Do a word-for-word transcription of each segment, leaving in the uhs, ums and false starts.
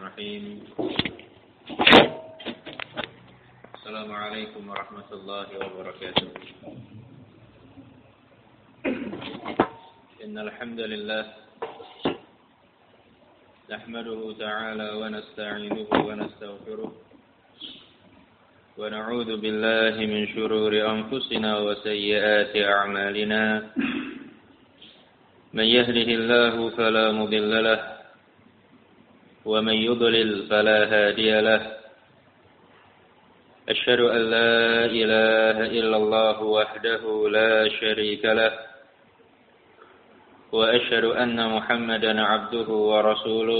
Bismillahirrahmanirrahim. Assalamualaikum warahmatullahi wabarakatuh. Innal hamdalillah nahmaduhu ta'ala wa nasta'inuhu wa nastaghfiruh wa na'udzu billahi min shururi anfusina wa sayyiati a'malina. Man yahdihillahu fala mudilla lahu ومن يضلل فلا هادي له أشهد أن لا إله إلا الله وحده لا شريك له وأشهد أن محمدا عبده ورسوله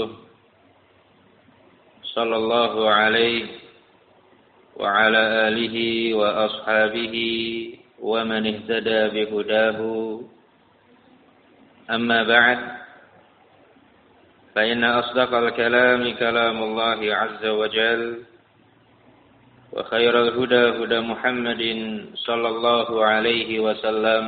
صلى الله عليه وعلى آله وأصحابه ومن اهتدى بهداه أما بعد فإن أصدق الكلام كلام الله عز وجل وخير الهدى هدى محمد صلى الله عليه وسلم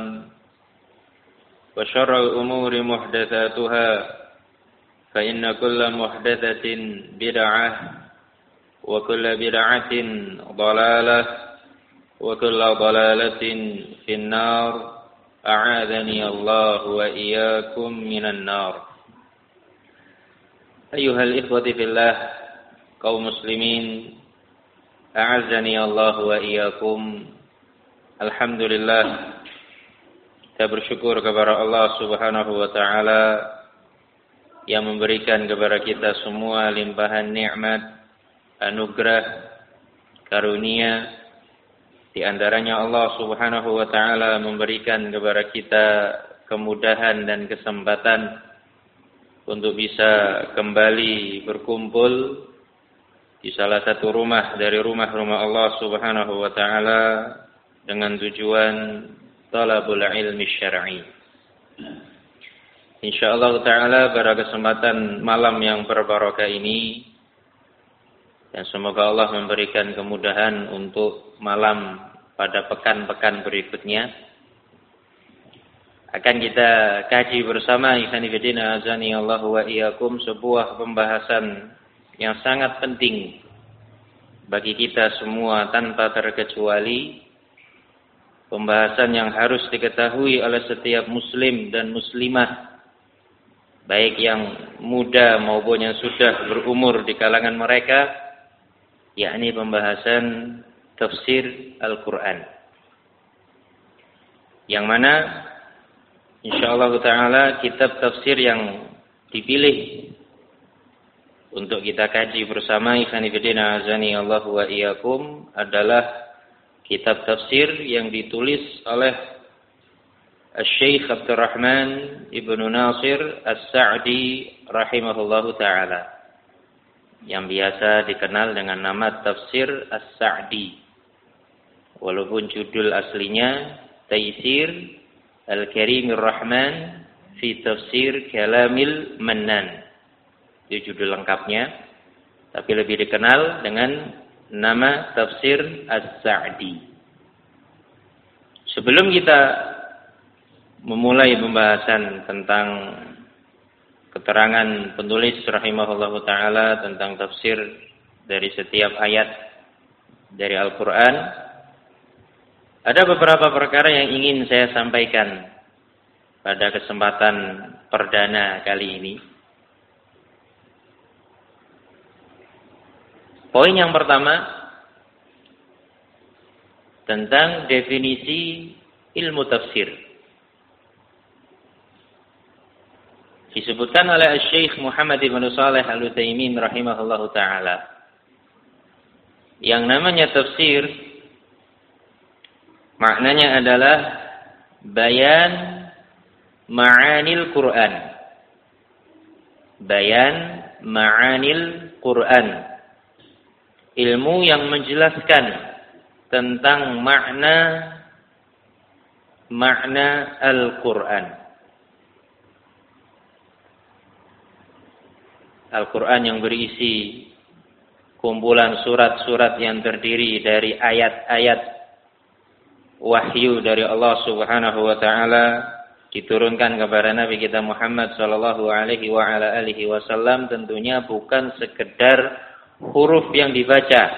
وشر الأمور محدثاتها فإن كل محدثة بدعة وكل بدعة ضلالة وكل ضلالة في النار أعاذني الله وإياكم من النار. Ayyuhal ikhwati fillah, kaum muslimin, a'azzani Allah wa iyyakum. Alhamdulillah, kita bersyukur kepada Allah Subhanahu wa taala yang memberikan kepada kita semua limpahan nikmat, anugerah, karunia. Di antaranya Allah Subhanahu wa taala memberikan kepada kita kemudahan dan kesempatan untuk bisa kembali berkumpul di salah satu rumah dari rumah-rumah Allah Subhanahu wa taala dengan tujuan talabul ilmi syar'i. Insyaallah taala pada kesempatan malam yang berbarokah ini, dan semoga Allah memberikan kemudahan untuk malam pada pekan-pekan berikutnya, akan kita kaji bersama ikhwan fillah azani Allah wa iyyakum sebuah pembahasan yang sangat penting bagi kita semua tanpa terkecuali, pembahasan yang harus diketahui oleh setiap muslim dan muslimah, baik yang muda maupun yang sudah berumur di kalangan mereka, yakni pembahasan tafsir Al-Qur'an, yang mana insyaallah ta'ala kitab tafsir yang dipilih untuk kita kaji bersama ikhwan fillah azani Allah wa iyyakum adalah kitab tafsir yang ditulis oleh Asy-Syaikh Abdurrahman Ibnu Nasir As-Sa'di rahimahullahu ta'ala, yang biasa dikenal dengan nama Tafsir As-Sa'di, walaupun judul aslinya Taisir Al-Karimir Rahman fi Tafsir Kalamil Mannan. Itu judul lengkapnya, tapi lebih dikenal dengan nama Tafsir As-Sa'di. Sebelum kita memulai pembahasan tentang keterangan penulis rahimahullahu ta'ala tentang tafsir dari setiap ayat dari Al-Quran, ada beberapa perkara yang ingin saya sampaikan pada kesempatan perdana kali ini. Poin yang pertama tentang definisi ilmu tafsir. Disebutkan oleh Syekh Muhammad bin Shalih Al-Utsaimin rahimahullahu taala, yang namanya tafsir maknanya adalah bayan ma'anil Quran. Bayan ma'anil Quran. Ilmu yang menjelaskan tentang makna makna Al-Quran. Al-Quran yang berisi kumpulan surat-surat yang terdiri dari ayat-ayat wahyu dari Allah Subhanahu wa taala diturunkan kepada Nabi kita Muhammad sallallahu alaihi wa ala alihi wasallam tentunya bukan sekedar huruf yang dibaca,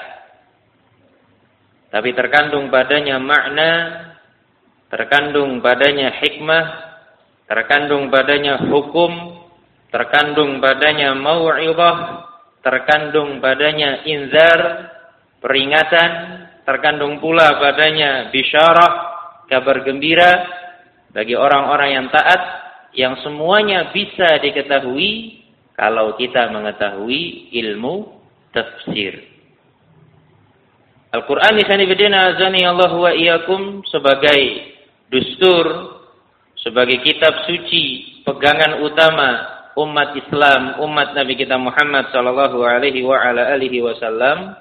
tapi terkandung padanya makna, terkandung padanya hikmah, terkandung padanya hukum, terkandung padanya mau'izah, terkandung padanya inzar, peringatan, terkandung pula padanya bisyarah, kabar gembira bagi orang-orang yang taat, yang semuanya bisa diketahui kalau kita mengetahui ilmu tafsir. Al-Quran disani bidina azani Allah wa iyyakum sebagai dustur, sebagai kitab suci, pegangan utama umat Islam, umat Nabi kita Muhammad sallallahu alaihi wa ala alihi wasallam,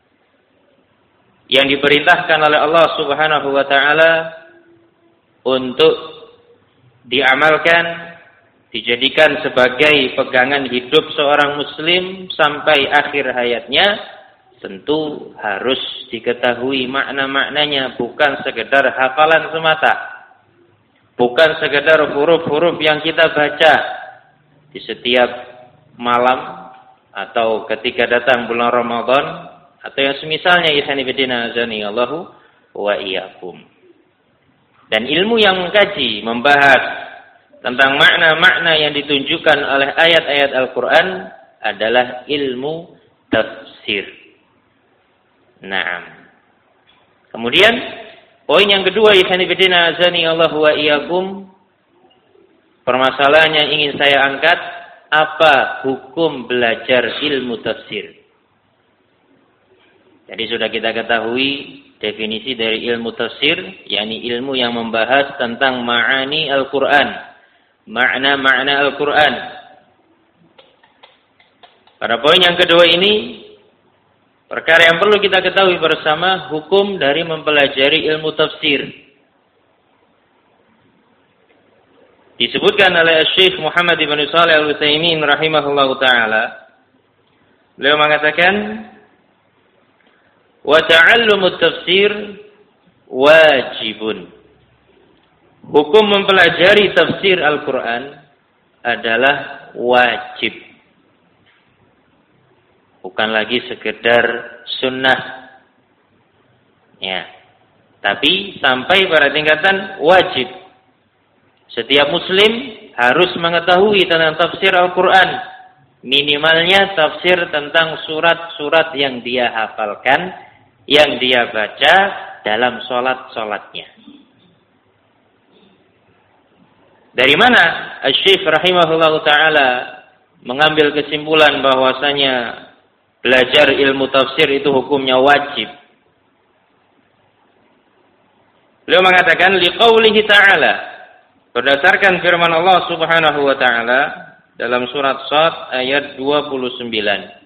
yang diperintahkan oleh Allah Subhanahu wa taala untuk diamalkan, dijadikan sebagai pegangan hidup seorang muslim sampai akhir hayatnya, tentu harus diketahui makna-maknanya, bukan sekedar hafalan semata, bukan sekedar huruf-huruf yang kita baca di setiap malam atau ketika datang bulan Ramadan atau yang semisalnya. Ihsani bidina azani Allahu wa iyyakum. Dan ilmu yang mengkaji, membahas tentang makna-makna yang ditunjukkan oleh ayat-ayat Al-Quran adalah ilmu tafsir. Naam. Kemudian poin yang kedua, ihsani bidina azani Allah wa iyyakum, permasalahan yang ingin saya angkat, apa hukum belajar ilmu tafsir? Jadi sudah kita ketahui definisi dari ilmu tafsir, yakni ilmu yang membahas tentang ma'ani Al-Quran, makna-makna Al-Quran. Pada poin yang kedua ini, perkara yang perlu kita ketahui bersama, hukum dari mempelajari ilmu tafsir. Disebutkan oleh Syekh Muhammad ibn Shalih Al-Utsaimin rahimahullahu taala, beliau mengatakan, wa ta'allumut tafsir wajibun. Hukum mempelajari tafsir Al-Quran adalah wajib, bukan lagi sekedar sunnah, ya, tapi sampai pada tingkatan wajib. Setiap muslim harus mengetahui tentang tafsir Al-Quran, minimalnya tafsir tentang surat-surat yang dia hafalkan, yang dia baca dalam sholat-sholatnya. Dari mana Asy-Syaikh rahimahullah ta'ala mengambil kesimpulan bahwasanya belajar ilmu tafsir itu hukumnya wajib? Beliau mengatakan, liqaulihi ta'ala, berdasarkan firman Allah Subhanahu wa ta'ala dalam surat Shad ayat dua puluh sembilan.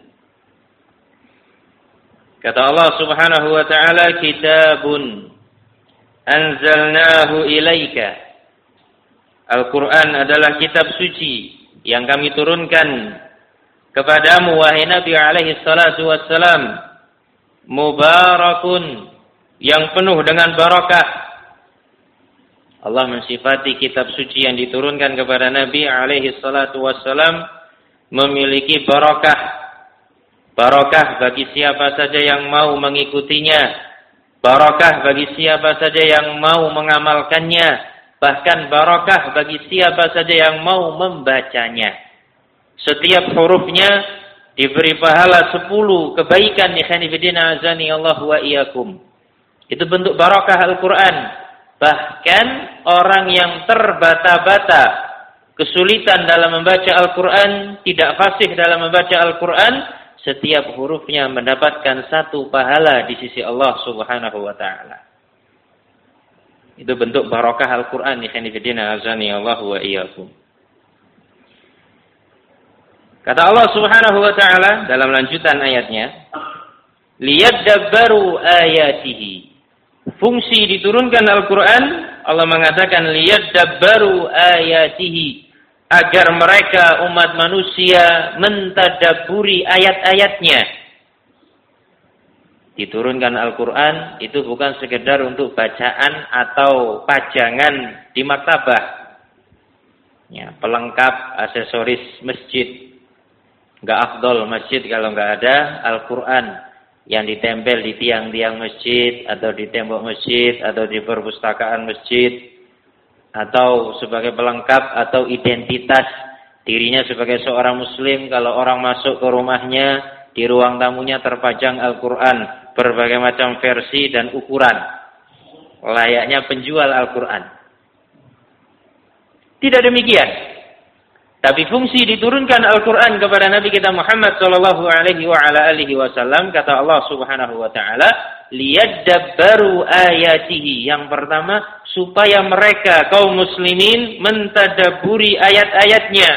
Kata Allah Subhanahu wa ta'ala, kitabun anzalnahu ilaika. Al-Quran adalah kitab suci yang kami turunkan kepadamu, wahai Nabi alaihi salatu wassalam, mubarakun, yang penuh dengan barakah. Allah mensifati kitab suci yang diturunkan kepada Nabi alaihi salatu wassalam memiliki barakah. Barakah bagi siapa saja yang mau mengikutinya, barakah bagi siapa saja yang mau mengamalkannya, bahkan barakah bagi siapa saja yang mau membacanya. Setiap hurufnya diberi pahala sepuluh kebaikan. Ikhwani fillah azani Allah wa iyyakum. Itu bentuk barakah Al-Quran. Bahkan orang yang terbata-bata, kesulitan dalam membaca Al-Quran, tidak fasih dalam membaca Al-Quran, setiap hurufnya mendapatkan satu pahala di sisi Allah Subhanahu wa ta'ala. Itu bentuk barakah Al-Quran. Ikhwani fillah azani Allah wa iyyakum. Kata Allah Subhanahu wa ta'ala dalam lanjutan ayatnya, liyadabbaru ayatihi. Fungsi diturunkan Al-Quran, Allah mengatakan liyadabbaru ayatihi, agar mereka umat manusia mentadabburi ayat-ayatnya. Diturunkan Al-Quran itu bukan sekedar untuk bacaan atau pajangan di maktabah, Ya, pelengkap aksesoris masjid. Enggak afdol masjid kalau enggak ada Al-Qur'an yang ditempel di tiang-tiang masjid atau di tembok masjid atau di perpustakaan masjid, atau sebagai pelengkap atau identitas dirinya sebagai seorang muslim. Kalau orang masuk ke rumahnya, di ruang tamunya terpajang Al-Qur'an berbagai macam versi dan ukuran, layaknya penjual Al-Qur'an. Tidak demikian. Tapi fungsi diturunkan Al-Quran kepada Nabi kita Muhammad sallallahu alaihi wa ala alihi wasallam, kata Allah Subhanahu wa taala, liyadabbaru ayatihi. Yang pertama, supaya mereka kaum muslimin mentadabburi ayat-ayatnya.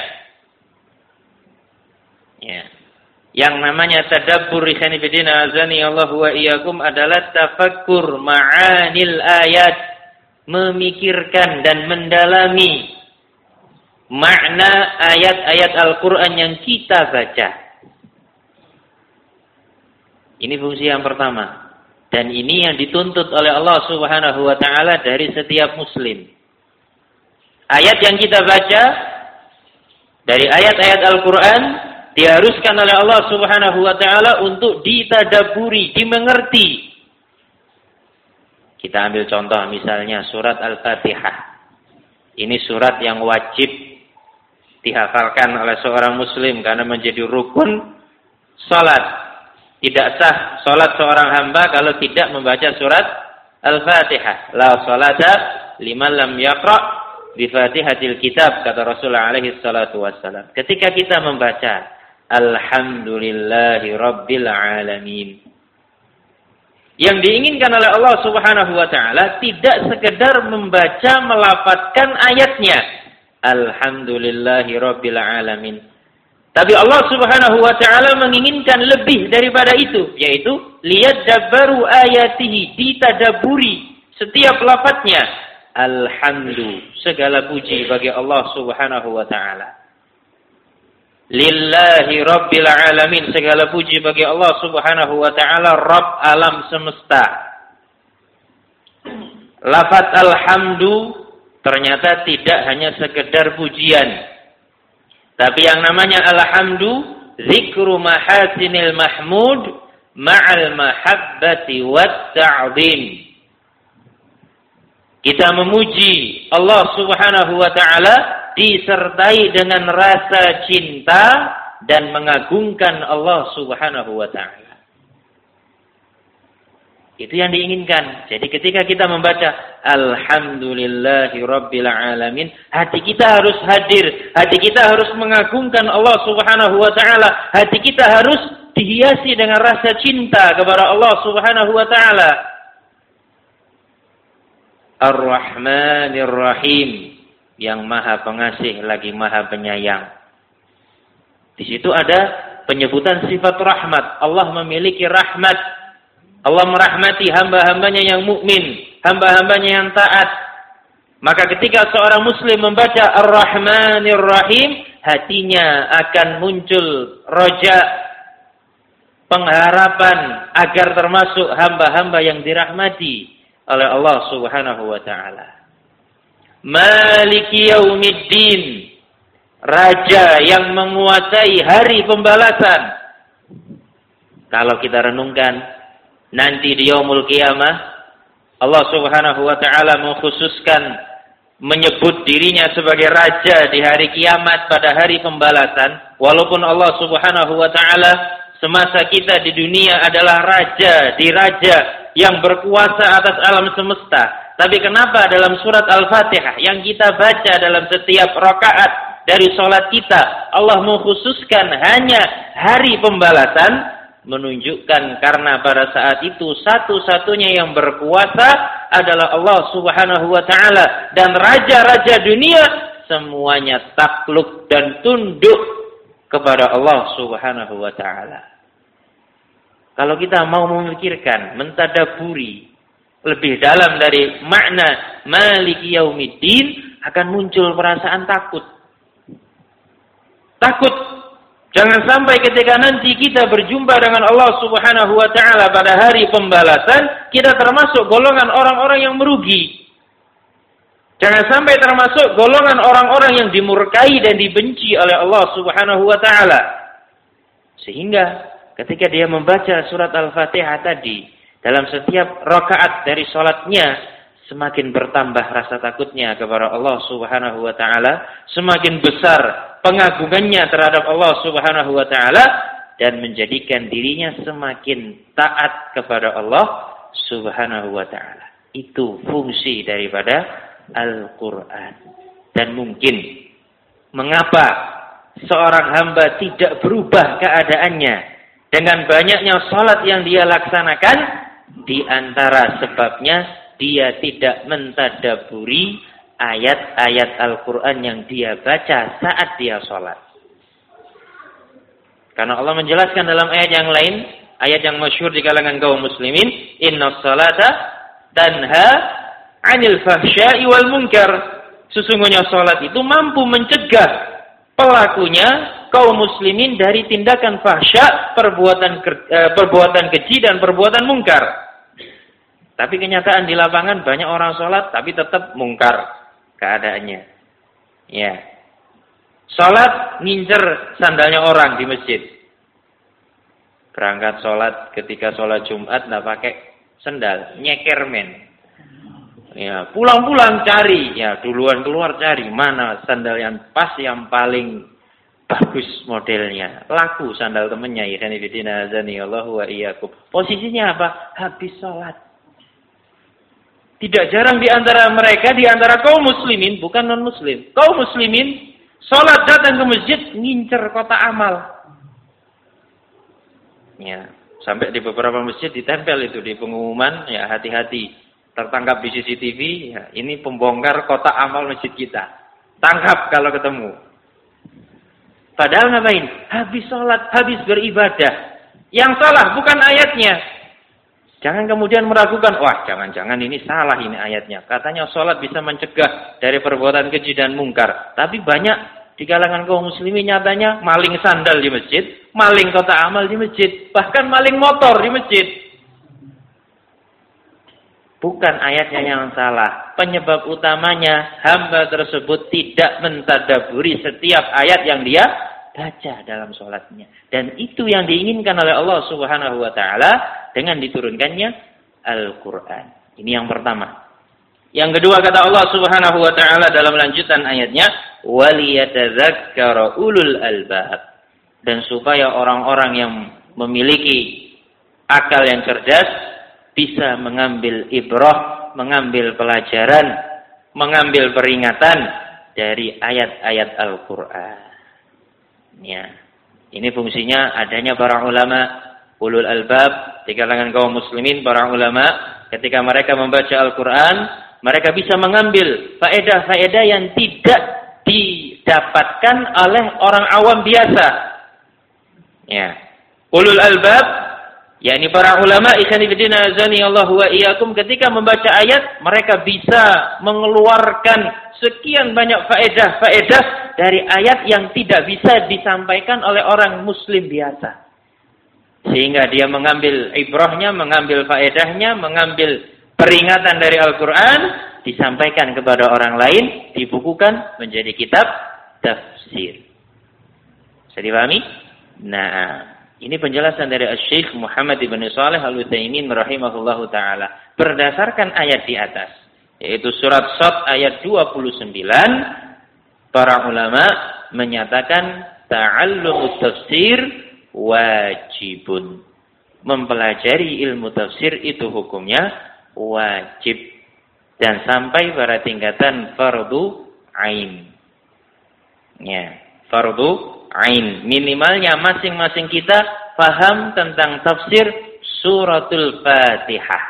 Ya. Yang namanya tadabbur ikhwan fillah azani Allah wa iyyakum adalah tafakkur ma'anil ayat, memikirkan dan mendalami makna ayat-ayat Al-Quran yang kita baca. Ini fungsi yang pertama. Dan ini yang dituntut oleh Allah Subhanahu wa ta'ala dari setiap muslim. Ayat yang kita baca, dari ayat-ayat Al-Quran, diharuskan oleh Allah Subhanahu wa ta'ala untuk ditadaburi, dimengerti. Kita ambil contoh misalnya surat Al-Fatihah. Ini surat yang wajib dihafalkan oleh seorang muslim karena menjadi rukun salat. Tidak sah salat seorang hamba kalau tidak membaca surat Al-Fatihah. La salata liman lam yaqra bi Fatihatil kitab, kata Rasulullah alaihi salatu wassalam. Ketika kita membaca Alhamdulillahi rabbil alamin, yang diinginkan oleh Allah Subhanahu wa taala tidak sekedar membaca melafadzkan ayatnya Alhamdulillahi rabbil alamin, tapi Allah Subhanahu wa taala menginginkan lebih daripada itu, yaitu liyadabbaru ayatihi, ditadaburi setiap lafadznya. Alhamdu, segala puji bagi Allah Subhanahu wa taala. Lillahi rabbil alamin, segala puji bagi Allah Subhanahu wa taala, Rabb alam semesta. Lafaz alhamdu ternyata tidak hanya sekedar pujian, tapi yang namanya alhamdu zikru mahasinil mahmud ma'al mahabbati wat ta'zim. Kita memuji Allah Subhanahu wa taala disertai dengan rasa cinta dan mengagungkan Allah Subhanahu wa taala. Itu yang diinginkan. Jadi ketika kita membaca Alhamdulillahi rabbil alamin, hati kita harus hadir, hati kita harus mengagungkan Allah Subhanahu wa taala, hati kita harus dihiasi dengan rasa cinta kepada Allah Subhanahu wa taala. Ar-Rahmanir Rahim, yang Maha Pengasih lagi Maha Penyayang. Di situ ada penyebutan sifat rahmat. Allah memiliki rahmat. Allah merahmati hamba-hambanya yang mukmin, hamba-hambanya yang taat. Maka ketika seorang muslim membaca Ar-Rahmanir Rahim, hatinya akan muncul roja, pengharapan agar termasuk hamba-hamba yang dirahmati oleh Allah Subhanahu wa taala. Maliki Yaumiddin, raja yang menguasai hari pembalasan. Kalau kita renungkan, nanti di yaumul qiyamah, Allah Subhanahu wa taala mengkhususkan menyebut dirinya sebagai raja di hari kiamat pada hari pembalasan. Walaupun Allah Subhanahu wa taala semasa kita di dunia adalah raja, diraja yang berkuasa atas alam semesta. Tapi kenapa dalam surat Al-Fatihah yang kita baca dalam setiap rakaat dari salat kita, Allah mengkhususkan hanya hari pembalasan? Menunjukkan karena pada saat itu satu-satunya yang berkuasa adalah Allah Subhanahu wa taala, dan raja-raja dunia semuanya takluk dan tunduk kepada Allah Subhanahu wa taala. Kalau kita mau memikirkan, mentadaburi lebih dalam dari makna Maliki Yaumiddin, akan muncul perasaan takut. Takut. Jangan sampai ketika nanti kita berjumpa dengan Allah Subhanahu wa taala pada hari pembalasan, kita termasuk golongan orang-orang yang merugi. Jangan sampai termasuk golongan orang-orang yang dimurkai dan dibenci oleh Allah Subhanahu wa taala. Sehingga ketika dia membaca surat Al-Fatihah tadi, dalam setiap rakaat dari salatnya semakin bertambah rasa takutnya kepada Allah Subhanahu wa taala, semakin besar pengagungannya terhadap Allah Subhanahu wa taala dan menjadikan dirinya semakin taat kepada Allah Subhanahu wa taala. Itu fungsi daripada Al-Quran. Dan mungkin mengapa seorang hamba tidak berubah keadaannya dengan banyaknya salat yang dia laksanakan, di antara sebabnya dia tidak mentadaburi ayat-ayat Al-Quran yang dia baca saat dia salat. Karena Allah menjelaskan dalam ayat yang lain, ayat yang masyhur di kalangan kaum muslimin, innas salata tanha 'anil fahsya'i wal munkar. Sesungguhnya salat itu mampu mencegah pelakunya kaum muslimin dari tindakan fahsya, perbuatan perbuatan keji dan perbuatan mungkar. Tapi kenyataan di lapangan banyak orang salat tapi tetap mungkar keadaannya. Ya. Salat ngincer sandalnya orang di masjid. Berangkat salat, ketika salat Jumat enggak pakai sandal, nyeker men. Ya, pulang-pulang cari, ya duluan keluar cari mana sandal yang pas, yang paling bagus modelnya. Laku sandal temennya, ya kan ibidina azani Allahu wa iyyakum. Posisinya apa? Habis sholat. Tidak jarang di antara mereka, di antara kaum muslimin, bukan non muslim, kaum muslimin sholat datang ke masjid ngincer kotak amal. Ya, sampai di beberapa masjid ditempel itu di pengumuman, ya hati-hati. Tertangkap di C C T V, ya, ini pembongkar kotak amal masjid kita. Tangkap kalau ketemu. Padahal ngapain? Habis sholat, habis beribadah. Yang salah bukan ayatnya. Jangan kemudian meragukan, wah jangan-jangan ini salah ini ayatnya. Katanya sholat bisa mencegah dari perbuatan keji dan mungkar. Tapi banyak di kalangan kaum muslimin nyatanya maling sandal di masjid, maling kotak amal di masjid, bahkan maling motor di masjid. Bukan ayatnya yang salah. Penyebab utamanya hamba tersebut tidak mentadaburi setiap ayat yang dia baca dalam sholatnya. Dan itu yang diinginkan oleh Allah Subhanahu wa taala dengan diturunkannya Al-Quran. Ini yang pertama. Yang kedua kata Allah Subhanahu wa taala dalam lanjutan ayatnya, waliyatadzakkara ulul albab. Dan supaya orang-orang yang memiliki akal yang cerdas bisa mengambil ibrah, mengambil pelajaran, mengambil peringatan dari ayat-ayat Al-Quran. Ya, ini fungsinya adanya para ulama ulul albab di kalangan kaum muslimin. Para ulama ketika mereka membaca Al-Quran, mereka bisa mengambil faedah-faedah yang tidak didapatkan oleh orang awam biasa. Ya, ulul albab, yakni para ulama ikhwan fillah azani Allah wa iyyakum, ketika membaca ayat mereka bisa mengeluarkan sekian banyak faedah-faedah dari ayat yang tidak bisa disampaikan oleh orang muslim biasa. Sehingga dia mengambil ibrahnya, mengambil faedahnya, mengambil peringatan dari Al-Quran, disampaikan kepada orang lain, dibukukan menjadi kitab tafsir. Bisa dipahami? Nah, ini penjelasan dari Syekh Muhammad ibn Shalih Al-Utsaimin rahimahullahu taala berdasarkan ayat di atas, yaitu surat Shad ayat dua puluh sembilan. Para ulama menyatakan ta'allumut tafsir wajibun. Mempelajari ilmu tafsir itu hukumnya wajib dan sampai pada tingkatan fardu ain. Ya, fardu ain. Minimalnya masing-masing kita paham tentang tafsir suratul Fatihah.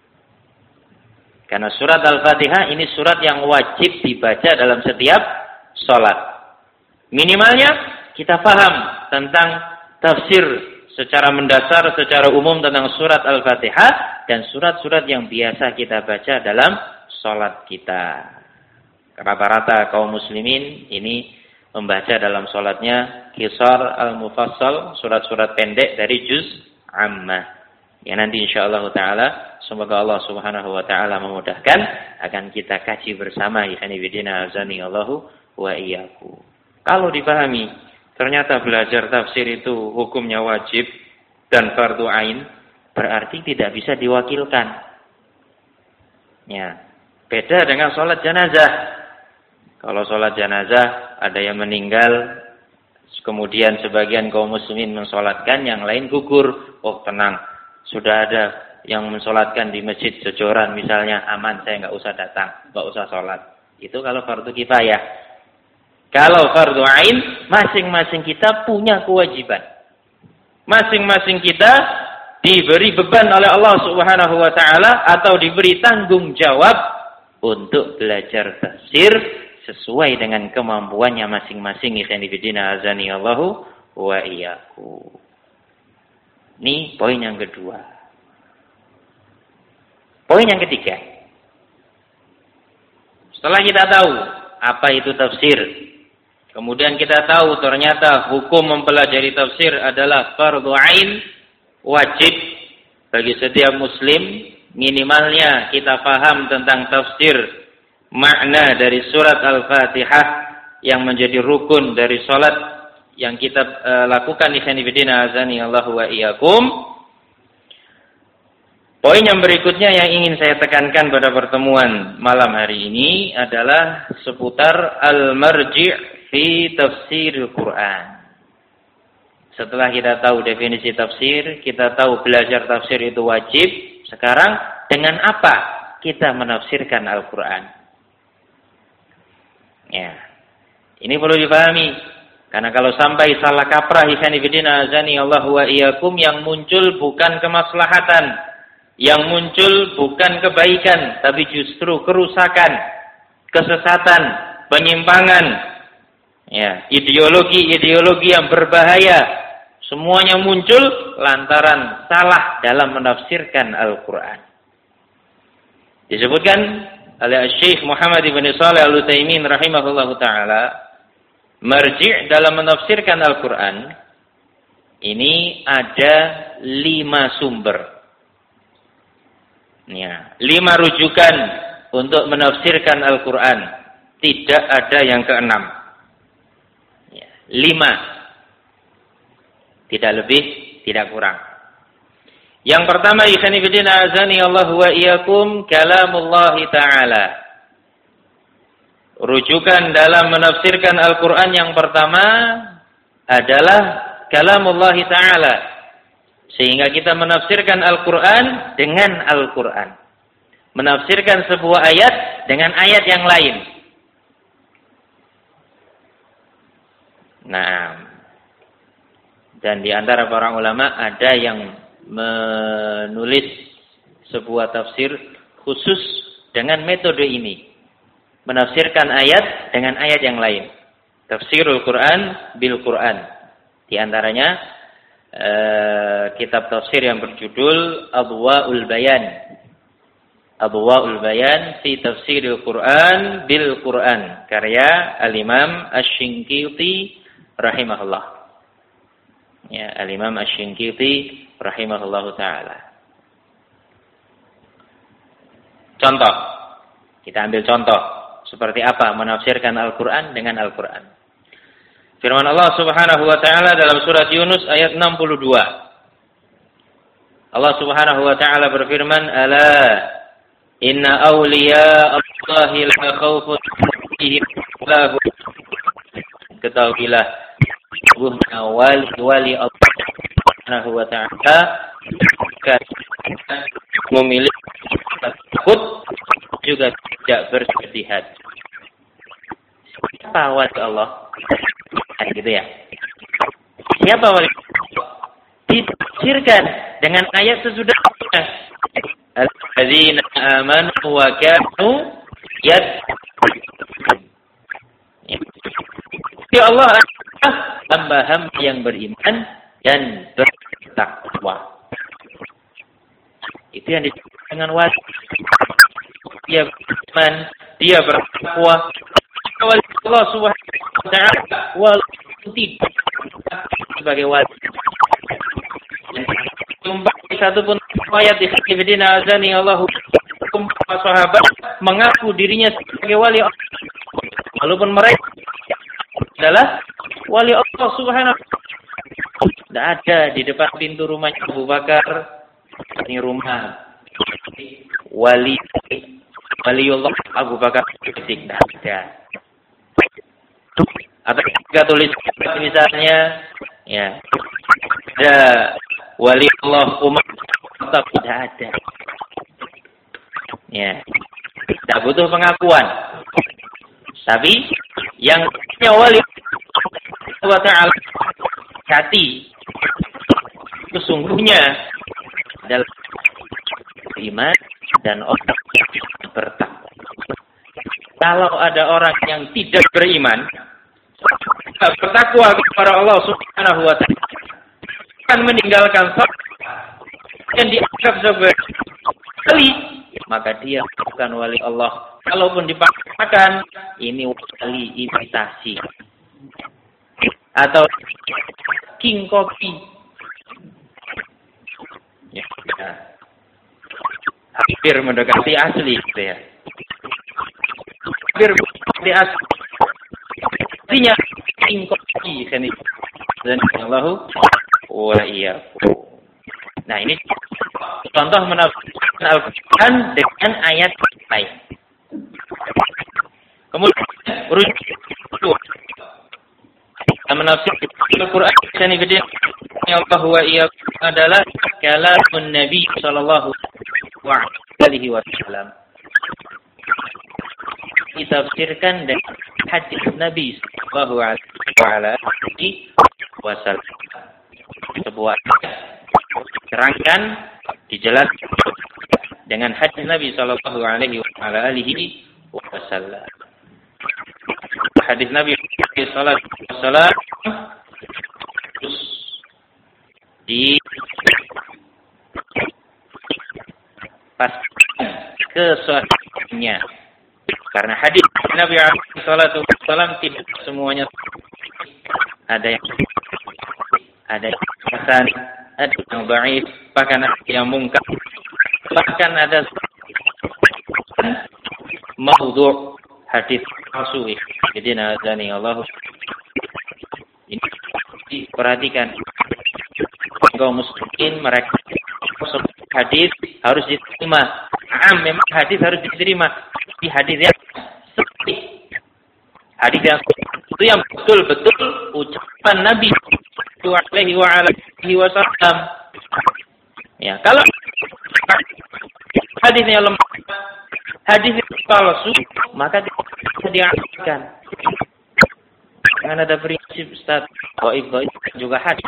Karena surat Al-Fatihah ini surat yang wajib dibaca dalam setiap sholat. Minimalnya kita paham tentang tafsir secara mendasar, secara umum tentang surat Al-Fatihah dan surat-surat yang biasa kita baca dalam sholat kita. Rata-rata kaum muslimin ini membaca dalam sholatnya Qisar al-Mufassal, surat-surat pendek dari juz Ammah. Ya nanti insyaallah taala semoga Allah Subhanahu wa taala memudahkan akan kita kaji bersama ikhwani fillah azani Allahu wa iyyakum. Kalau dipahami ternyata belajar tafsir itu hukumnya wajib dan fardu ain, berarti tidak bisa diwakilkan. Ya, beda dengan sholat jenazah. Kalau sholat jenazah ada yang meninggal, kemudian sebagian kaum muslimin mensolatkan, yang lain gugur. Oh tenang, sudah ada yang mensolatkan di masjid Jojoran misalnya, aman, saya nggak usah datang, nggak usah sholat. Itu kalau fardu kifayah. Kalau fardu ain, masing-masing kita punya kewajiban. Masing-masing kita diberi beban oleh Allah Subhanahu wa taala atau diberi tanggung jawab untuk belajar tafsir sesuai dengan kemampuannya masing-masing. Ikhwan fillah azani Allahu wa iyyakum. Ini poin yang kedua. Poin yang ketiga. Setelah kita tahu apa itu tafsir, kemudian kita tahu ternyata hukum mempelajari tafsir adalah fardhu ain, wajib bagi setiap muslim. Minimalnya kita paham tentang tafsir makna dari surat Al-Fatihah yang menjadi rukun dari salat yang kita uh, lakukan di sanifidina azani Allahu wa iyyakum. Poin yang berikutnya yang ingin saya tekankan pada pertemuan malam hari ini adalah seputar al-marji' fi tafsir Al-Quran. Setelah kita tahu definisi tafsir, kita tahu belajar tafsir itu wajib. Sekarang dengan apa kita menafsirkan Al-Quran? Ya, ini perlu dipahami. Karena kalau sampai salah kaprah ikhwani fillah azani Allahu wa iyyakum, yang muncul bukan kemaslahatan, yang muncul bukan kebaikan, tapi justru kerusakan, kesesatan, penyimpangan, ya, ideologi-ideologi yang berbahaya. Semuanya muncul lantaran salah dalam menafsirkan Al-Quran. Disebutkan oleh Syekh Muhammad ibn Shalih Al-Utsaimin rahimahullahu taala, marji' dalam menafsirkan Al-Quran ini ada lima sumber. Ya, lima rujukan untuk menafsirkan Al-Quran. Tidak ada yang keenam. Ya, lima. Tidak lebih, tidak kurang. Yang pertama, ikhwani fillah azani Allahu wa iyyakum, kalamullah ta'ala. Rujukan dalam menafsirkan Al-Quran yang pertama adalah kalamullah ta'ala. Sehingga kita menafsirkan Al-Quran dengan Al-Quran. Menafsirkan sebuah ayat dengan ayat yang lain. Nah, dan di antara para ulama ada yang menulis sebuah tafsir khusus dengan metode ini. Menafsirkan ayat dengan ayat yang lain. Tafsirul Quran bil Quran. Di antaranya eh, kitab tafsir yang berjudul Adwa'ul Bayan. Adwa'ul Bayan fi Tafsiril Quran bil Quran. Karya Al-Imam Asy-Shinqiti rahimahullah. Ya, Al-Imam Asy-Shinqiti rahimahullahu taala. Contoh. Kita ambil contoh seperti apa menafsirkan Al-Quran dengan Al-Quran. Firman Allah Subhanahu wa taala dalam surat Yunus ayat enam puluh dua. Allah Subhanahu wa taala berfirman, "Ala inna awliya Allahi la khaufun 'alaihim wa la hum." Ketahuilah sesungguhnya wali-wali Allah Subhanahu wa taala bukan memiliki takut juga tidak bersedih hati. Siapa wali Allah? Kan gitu ya. Siapa wali Allah? Ditafsirkan dengan ayat sesudahnya. Alladzina amanu wa kanu yattaqun. Ya Allah adalah hamba-hamba yang beriman dan bertakwa. Itu yang disebut dengan wali. Dia beriman, dia bertakwa. Wali Allah Subhanahu wa taala walaupun tidak sebagai wali. Jumlah satu pun ayat ikhtifidina azani Allahu sahabat mengaku dirinya sebagai wali Allah. Walaupun mereka adalah wali Allah Subhanahu. Tidak ada di depan pintu rumahnya Abu Bakar ini rumah wali waliullah Abu Bakar Siddiq. Tidak ada. Atau kita tulis misalnya ya ada wali Allah Umar tidak ada. Ya, tidak butuh pengakuan. Tapi yang punya wali Allah Ta'ala hati sesungguhnya adalah iman dan orang yang bertakwa. Kalau ada orang yang tidak beriman, bertakwa kepada Allah Subhanahu wa Ta'ala, akan meninggalkan salat yang dianggap sebagai wali, maka dia bukan wali Allah. Kalaupun dipaksakan, ini wali imitasi atau king kopi. Ya, ya. Hampir mendekati asli, gitu ya. Hampir mendekati asli. Artinya king kopi kan itu. Dan Allahu wa iyyakum. Nah, ini contoh menafsirkan Al-Quran dengan ayat lain. Kemudian rujuk kedua. Menafsirkan Al-Quran dengan gede Allah wa iyyakum adalah kalamun Nabi sallallahu alaihi wasallam. Ditafsirkan dengan hadis Nabi sallallahu alaihi wasallam. Sebuah terangkan, dijelaskan dengan hadis Nabi sallallahu alaihi wasallam. Hadis Nabi sallallahu alaihi wasallam di pastikan kesahihannya. Karena hadis Nabi sallallahu alaihi wasallam tidak semuanya ada yang ada yang hasan, ada yang dhaif, bahkan ada yang mungkar, bahkan ada maudhu' hadis palsu. Jadi nazani Allah ini diperhatikan kaum muslimin, mereka hadis harus diterima. Am, memang hadis harus diterima. Di hadis yang seperti hadis yang itu yang betul-betul ucapan Nabi Alaihi wa alihi wasallam. Ya, kalau hadisnya lemah, hadis palsu, maka tidak diamalkan. Jangan ada prinsip Ustaz, dhaif dhaif juga hadis.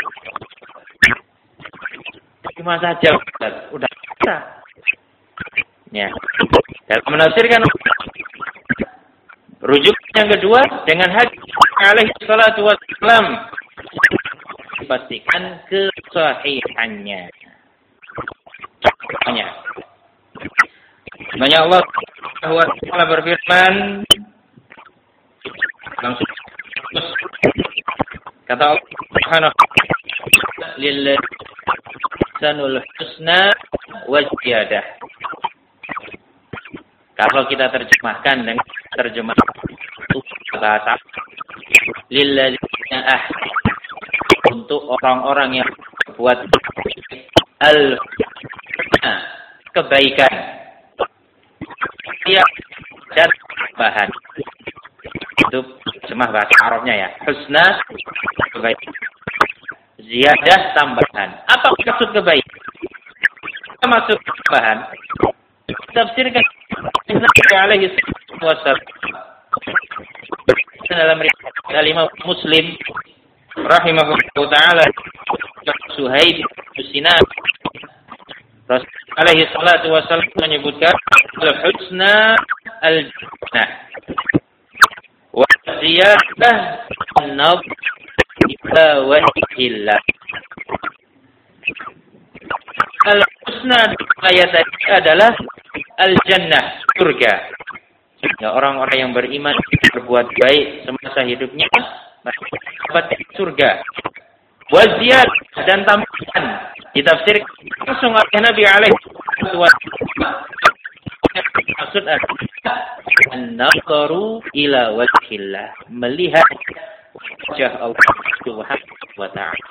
Cuma saja Ustaz, udah bisa. Ya. Dalam menafsirkan rujuk yang kedua dengan hadis alaihi salatu wassalam dipastikan kesahihannya. Contohnya, banyak Allah Subhanahu wa Ta'ala berfirman langsung kata Allah Subhanahu wa Ta'ala lillahsanul husna wa ziyadah. Kalau kita terjemahkan dengan terjemahan bahasa lilladzina ahsanu, untuk orang-orang yang berbuat al-husna, kebaikan, ya, dan bahan. Itu terjemah bahasa Arabnya ya. Husna, kebaikan. Ziyadah, tambahan. Apa maksud kebaikan? Apa maksud tambahan? Tafsirkan Nabi alaihi wasallam dalam riwayat Al-Imam Muslim rahimahullahu taala, Suhaib bin Sinan Rasul alaihi salatu wasallam menyebutkan al-husna al-jannah wa ziyadah an-nadhr ila wajhillah. Al-husna ayat ini adalah al-jannah, surga. Ya, orang-orang yang beriman berbuat baik semasa hidupnya dapat surga. Waziat dan tambahan ditafsirkan langsung oleh Nabi alaihi wasallam. Maksud adalah an-nazaru ila wajhillah, melihat wajah Allah Subhanahu wa ta'ala.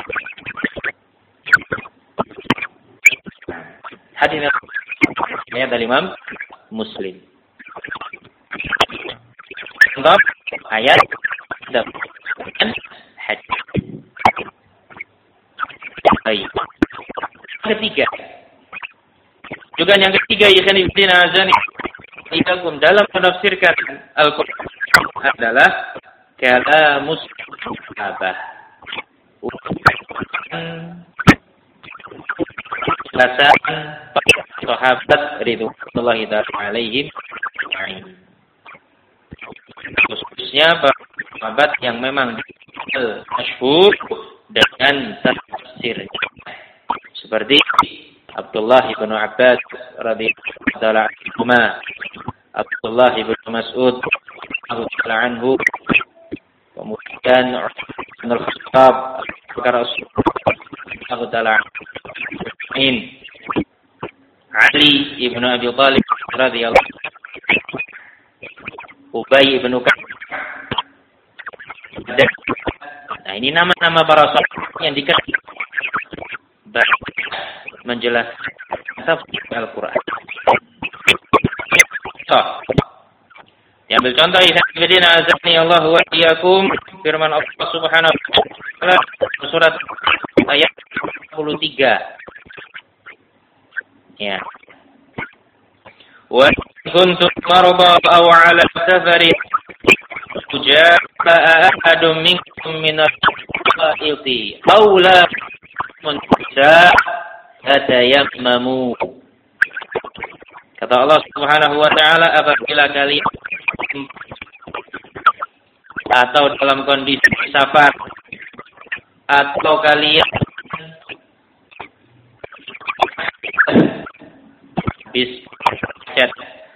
Hadis ayat dari Imam Muslim. Contoh ayat dan hadis. Baik. Ketiga. Juga yang ketiga ikhwan fillah azani iyakum dalam menafsirkan Al-Qur'an adalah kalamus sahabah. Bacaan sahabat ridwanullahi alaihim. Khususnya sahabat yang memang dikenal masyhur dengan tafsirnya. Seperti Abdullah bin Abbas radhiyallahu anhu, Abdullah bin Mas'ud radhiyallahu anhu, kemudian Umar bin Khattab radhiyallahu anhu, Ali bin Abi Thalib radhiyallahu anhu, Ubay bin Ka'ab. Nah, ini nama-nama para sahabat yang dikenal menjelaskan tafsir Al-Quran. So, ambil contoh ikhwan azani Allah wa iyyakum firman Allah Subhanahu wa taala surat ayat empat puluh tiga. Ya. Wa kuntum marada aw 'ala safarin jaa ahadun minkum min al-ghaiti aw la munsa atayammamu. Kata Allah Subhanahu wa taala, apabila kalian atau dalam kondisi safar atau kalian bis chat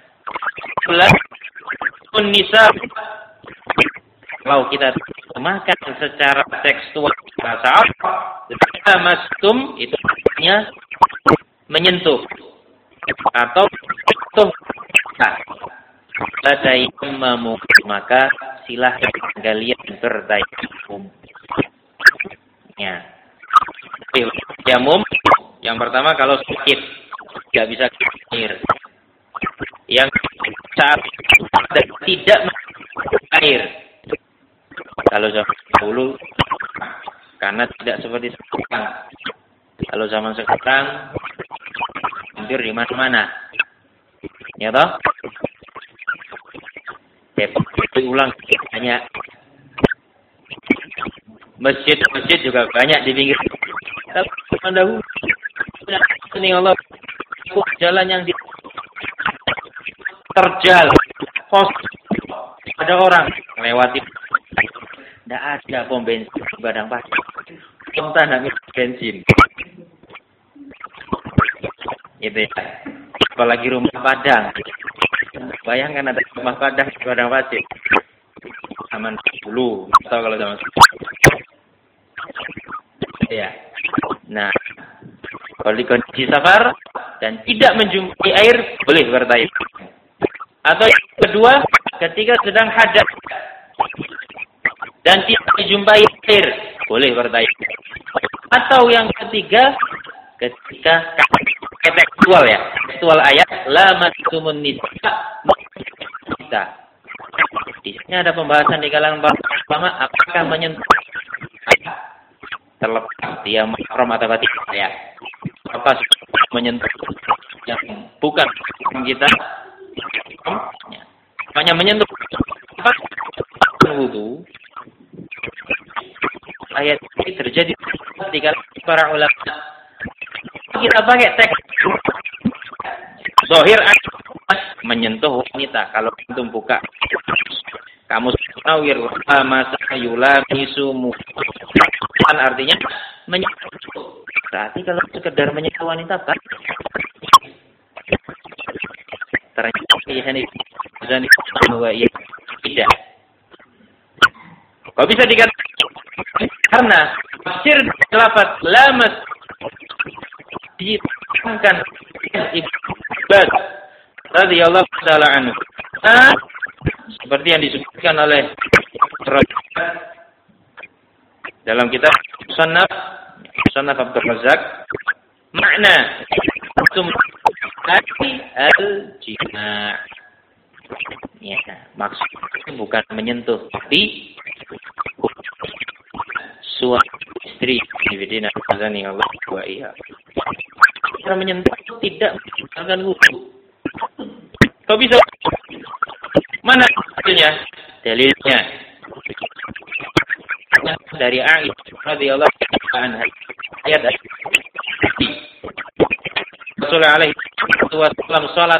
pun nisa, kalau kita makan secara tekstual bahasa kita mastum itu artinya menyentuh atau menyentuh. Tayammamu, maka silahkan kalian bertayamum. Ya. Tayamum yang pertama kalau sakit tidak bisa air. Yang saat tidak air. Kalau zaman dahulu karena tidak seperti sekarang. Kalau zaman sekarang hampir di mana-mana. Ya toh? Itu ulang banyak. Masjid-masjid juga banyak di pinggir. Tapi dahulu ini Allah jalan yang di terjal pos ada orang melewati, tidak ada pom bensin di Padang Pasir, kontan hanya bensin gitu ya. Apalagi rumah Padang, bayangkan ada rumah Padang di Padang Pasir zaman dulu atau kalau zaman ya. Nah, kalau di kondisi safar dan tidak menjumpai air, boleh bertayamum. Atau yang kedua, ketika sedang hadas dan tidak menjumpai air, boleh bertayamum. Atau yang ketiga, ketika tekstual ya, tekstual ayat la masumun nisa. Di sini ada pembahasan di kalangan para ulama apakah menyentuh terlepas dia mahram atau tidak ya. Apa menyentuh yang bukan kita hanya menyentuh wudu. Ayat ini terjadi di kalangan para ulama. Kita pakai teks zahir menyentuh wanita. Kalau antum buka kamus Nawir masayula misumu, kan artinya menyentuh. Berarti kalau sekedar menyentuh wanita kan ternyata ini zani bahwa ia tidak. Kok bisa dikatakan? Karena tafsir lafaz lamas di kan Ibad radhiyallahu taala anhu. Nah, seperti yang disebutkan oleh dalam kitab Musannaf Musannaf Abdul Razak, makna sumati al-jima'. Ya, maksudnya bukan menyentuh di suami istri. Ibadina azani Allah wa iya. Cara menyentuh tidak akan wudu. Kok bisa? Mana dalilnya? Dalilnya dari Aisyah radhiyallahu anha. Ayat Rasulullah alaihi wasallam salat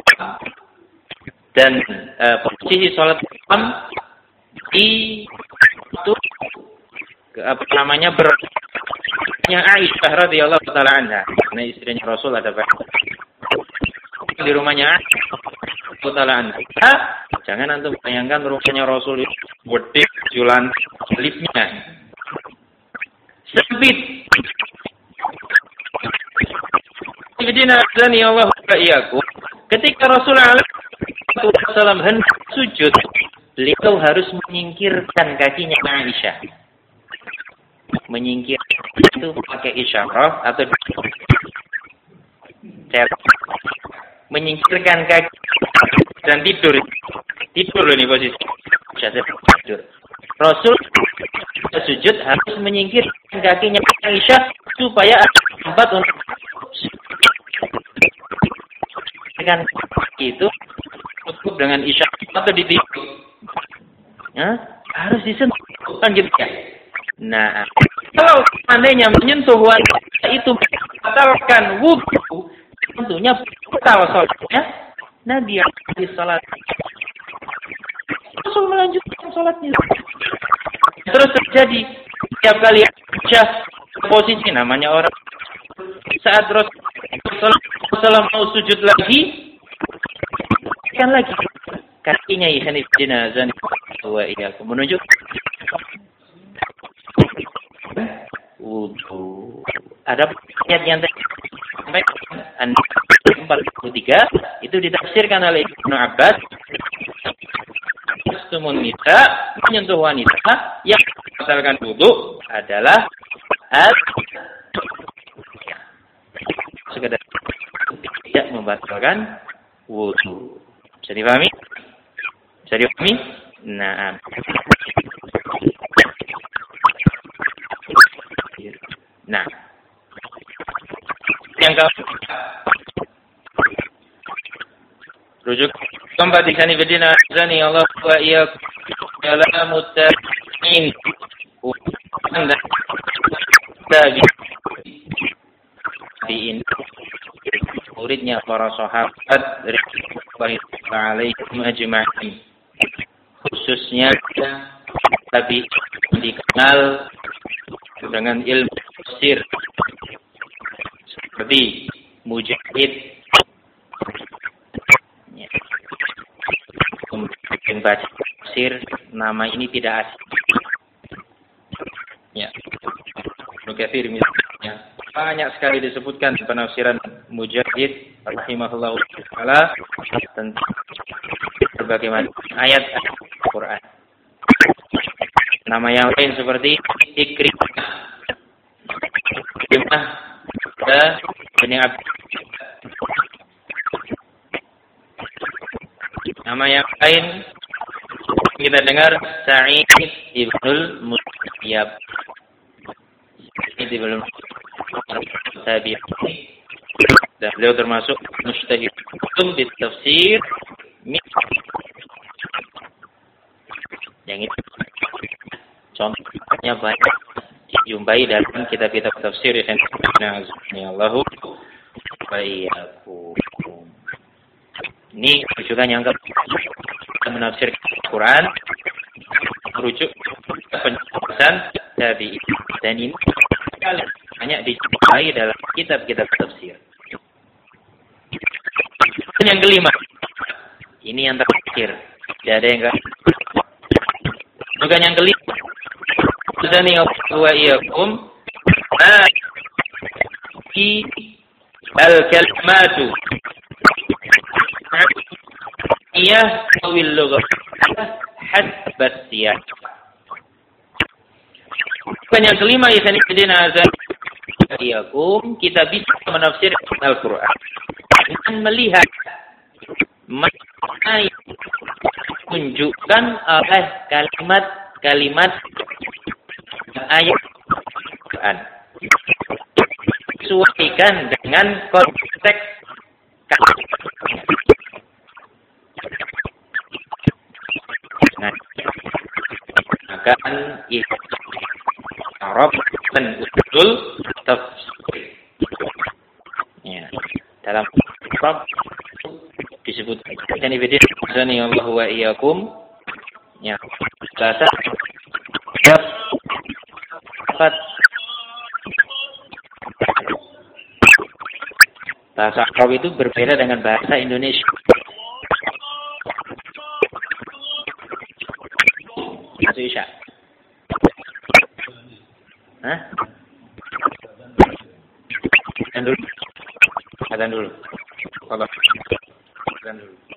dan uh, posisi salat imam di itu apa namanya bernya Aisyah radhiyallahu taala anha. Nah, istrinya Rasul ada di rumahnya Aisyah taala anha. Jangan antum bayangkan rumahnya Rasul itu gede jualan liftnya. Sempit. Ibadina azani Allah wa iyyakum. Ketika Rasulullah alaihi wasallam hendak sujud, beliau harus menyingkirkan kakinya Aisyah. Menyingkir itu pakai isyarah atau menyingkirkan kaki dan tidur. Tidur loh ini posisi. Tidur. Rasul sujud harus menyingkirkan kakinya Aisyah supaya ada tempat untuk dengan itu cukup dengan isyarat atau ditidur. Ya, harus disentuh kan gitu ya. Nah, kalau seandainya menyentuh wanita itu membatalkan wudu, tentunya batal salatnya. Nabi alaihi salat Rasul melanjutkan salatnya. Terus terjadi setiap kali Aisyah posisi namanya orang saat Rasulullah mau sujud lagi, kan lagi kakinya ihsanif jenazah wa iyyakum menunjuk wudu. Ada ayat yang sampai empat puluh tiga itu ditafsirkan oleh Ibnu Abbas. Sumun nisa, menyentuh wanita yang membatalkan wudu adalah al sekedar tidak membatalkan wudu. Bisa dipahami? Bisa dipahami? Nah, nah, yang keempat, rujuk keempat di sini bedina zani Allah wa iya dalam muttaqin anda tabi di muridnya para sahabat ridwanullah alaihim ajma'in, khususnya tabi dikenal dengan ilmu tafsir seperti Mujahid, ya. Kemudian baca tafsir, nama ini tidak asing, ya. Ibnu Katsir misalnya banyak sekali disebutkan penafsiran Mujahid rahimahullah taala tentang berbagai macam ayat Al-Quran. Nama yang lain seperti Ikrimah, Ikrimah bin Abd. Nama yang lain kita dengar Sa'id ibnul Musayyab. Sa'id ibnul Musayyab. Dan beliau termasuk mujtahid di tafsir. Yang itu contohnya banyak dijumpai dalam kitab-kitab tafsir yang Allahu wa iyyakum. Ini rujukan yang keempat menafsirkan Al-Quran, merujuk penjelasan dari dan ini banyak dijumpai dalam kitab-kitab tafsir. Dan yang kelima, ini yang terakhir, tidak ada yang ke bukan yang kelima. Zani wa iyyakum di al-kalimatu iya awil lughah hasbat siyaq. Yang kelima, ikhwan fillah azan iyakum, kita bisa menafsirkan Al-Qur'an dengan melihat makna yang ditunjukkan oleh kalimat-kalimat ayat Al-Qur'an. Sesuaikan dengan konteks maka Arab dan usul tafsir. Ya, dalam Arab disebut ini video azani Allah wa iyyakum. Ya, bahasa dapat bahasa Arab itu berbeda dengan bahasa Indonesia. Masuk Isya. Hah? Azan dulu. Azan dulu. Kalau azan dulu.